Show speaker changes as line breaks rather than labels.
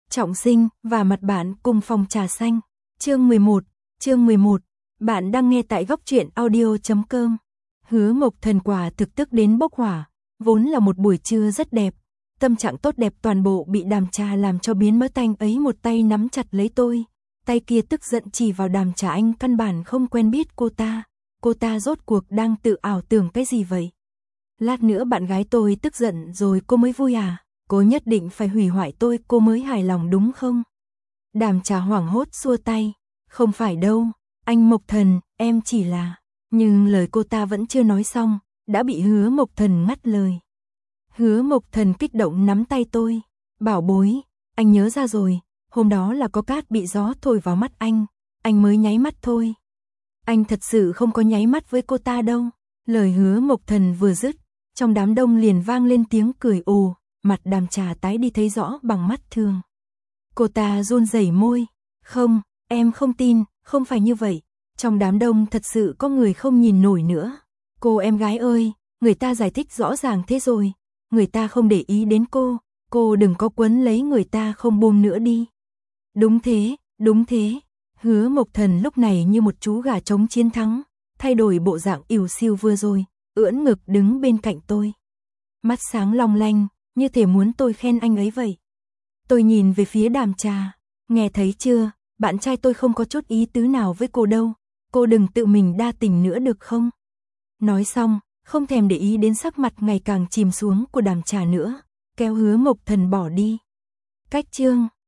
Trọng Sinh và mặt bạn cùng phòng trà xanh. Chương 11. Bạn đang nghe tại góc truyện audio.com. Hứa Mộc Thần quả thực tức đến bốc hỏa, vốn là một buổi trưa rất đẹp, tâm trạng tốt đẹp toàn bộ bị Đàm Trà làm cho biến mất. Anh ấy một tay nắm chặt lấy tôi, tay kia tức giận chỉ vào Đàm Trà. Anh căn bản không quen biết cô ta rốt cuộc đang tự ảo tưởng cái gì vậy? Lát nữa bạn gái tôi tức giận rồi cô mới vui à? Cô nhất định phải hủy hoại tôi cô mới hài lòng đúng không? Đàm Trà hoảng hốt xua tay, không phải đâu, anh Mộc Thần, em chỉ là... Nhưng lời cô ta vẫn chưa nói xong, đã bị Hứa Mộc Thần ngắt lời. Hứa Mộc Thần kích động nắm tay tôi, bảo bối, anh nhớ ra rồi, hôm đó là có cát bị gió thổi vào mắt anh mới nháy mắt thôi. Anh thật sự không có nháy mắt với cô ta đâu. Lời Hứa Mộc Thần vừa dứt, trong đám đông liền vang lên tiếng cười ồ, mặt Đàm Trà tái đi thấy rõ bằng mắt thường. Cô ta run rẩy môi, không, em không tin, không phải như vậy. Trong đám đông thật sự có người không nhìn nổi nữa. Cô em gái ơi, người ta giải thích rõ ràng thế rồi, người ta không để ý đến cô đừng có quấn lấy người ta không buông nữa đi. Đúng thế. Hứa Mộc Thần lúc này như một chú gà trống chiến thắng, thay đổi bộ dạng ỉu xiu vừa rồi, ưỡn ngực đứng bên cạnh tôi. Mắt sáng long lanh, như thể muốn tôi khen anh ấy vậy. Tôi nhìn về phía Đàm Trà, nghe thấy chưa, bạn trai tôi không có chút ý tứ nào với cô đâu, cô đừng tự mình đa tình nữa được không? Nói xong, không thèm để ý đến sắc mặt ngày càng chìm xuống của Đàm Trà nữa, kéo Hứa Mộc Thần bỏ đi. Cách chương,